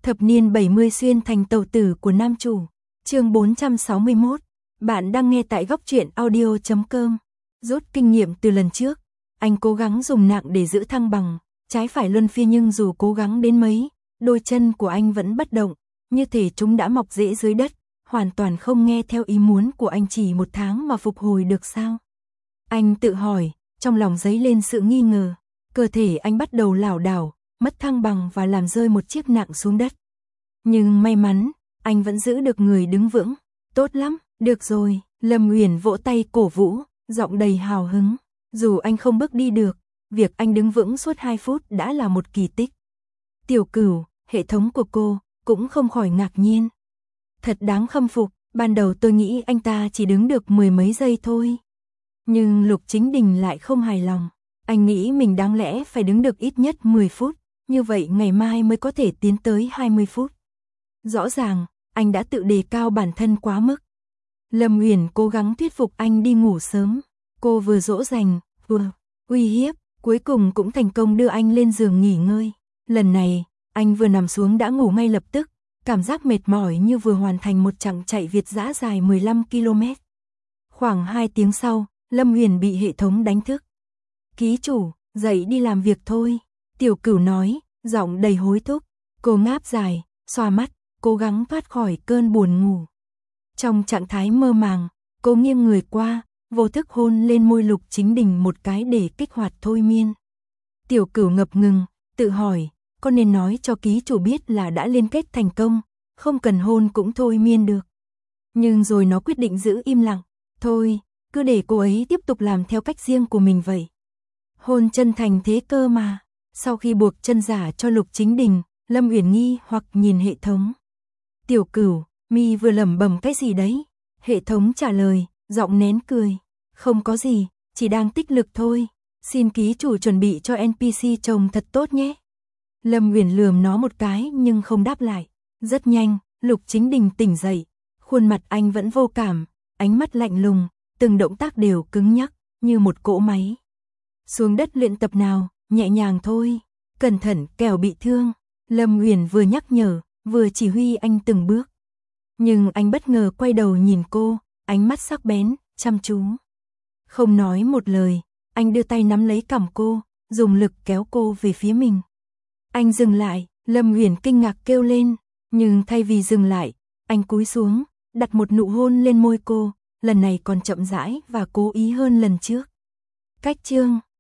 Thập niên 70 xuyên thành tàu tử của nam chủ. Chương 461. Bạn đang nghe tại góc truyện audio.com. Rút kinh nghiệm từ lần trước, anh cố gắng dùng nặng để giữ thăng bằng, trái phải luân phiên, nhưng dù cố gắng đến mấy, đôi chân của anh vẫn bất động, như thể chúng đã mọc rễ dưới đất, hoàn toàn không nghe theo ý muốn của anh. Chỉ 1 tháng mà phục hồi được sao? Anh tự hỏi, trong lòng dấy lên sự nghi ngờ. Cơ thể anh bắt đầu lảo đảo, mất thăng bằng và làm rơi một chiếc nặng xuống đất. Nhưng may mắn, anh vẫn giữ được người đứng vững. Tốt lắm, được rồi, Lâm Uyển vỗ tay cổ vũ, giọng đầy hào hứng. Dù anh không bước đi được, việc anh đứng vững suốt 2 phút đã là một kỳ tích. Tiểu Cửu, hệ thống của cô, cũng không khỏi ngạc nhiên. Thật đáng khâm phục, ban đầu tôi nghĩ anh ta chỉ đứng được 10 mấy giây thôi. Nhưng Lục Chính Đình lại không hài lòng. Anh nghĩ mình đáng lẽ phải đứng được ít nhất 10 phút, như vậy ngày mai mới có thể tiến tới 20 phút. Rõ ràng, anh đã tự đề cao bản thân quá mức. Lâm Uyển cố gắng thuyết phục anh đi ngủ sớm. Cô vừa dỗ dành, vừa uy hiếp, cuối cùng cũng thành công đưa anh lên giường nghỉ ngơi. Lần này, anh vừa nằm xuống đã ngủ ngay lập tức, cảm giác mệt mỏi như vừa hoàn thành một chặng chạy Việt dã dài 15 km. Khoảng 2 tiếng sau, Lâm Uyển bị hệ thống đánh thức. Ký chủ, dậy đi làm việc thôi, Tiểu Cửu nói, giọng đầy hối thúc. Cô ngáp dài, xoa mắt, cố gắng thoát khỏi cơn buồn ngủ. Trong trạng thái mơ màng, cô nghiêng người qua, vô thức hôn lên môi Lục Chính Đình một cái để kích hoạt thôi miên. Tiểu Cửu ngập ngừng, tự hỏi, có nên nói cho ký chủ biết là đã liên kết thành công, không cần hôn cũng thôi miên được. Nhưng rồi nó quyết định giữ im lặng, thôi, cứ để cô ấy tiếp tục làm theo cách riêng của mình vậy. Hôn chân thành thế cơ mà. Sau khi buộc chân giả cho Lục Chính Đình, Lâm Uyển nghi hoặc nhìn hệ thống. Tiểu Cửu, mi vừa lẩm bẩm cái gì đấy? Hệ thống trả lời, giọng nén cười. Không có gì, chỉ đang tích lực thôi. Xin ký chủ chuẩn bị cho NPC trông thật tốt nhé. Lâm Uyển lườm nó một cái nhưng không đáp lại. Rất nhanh, Lục Chính Đình tỉnh dậy. Khuôn mặt anh vẫn vô cảm, ánh mắt lạnh lùng, từng động tác đều cứng nhắc, như một cỗ máy. Xuống đất luyện tập nào, nhẹ nhàng thôi, cẩn thận kẻo bị thương. Lâm Uyển vừa nhắc nhở, vừa chỉ huy anh từng bước. Nhưng anh bất ngờ quay đầu nhìn cô, ánh mắt sắc bén, chăm chú. Không nói một lời, anh đưa tay nắm lấy cằm cô, dùng lực kéo cô về phía mình. Anh dừng lại, Lâm Uyển kinh ngạc kêu lên, nhưng thay vì dừng lại, anh cúi xuống, đặt một nụ hôn lên môi cô, lần này còn chậm rãi và cố ý hơn lần trước. Cách chương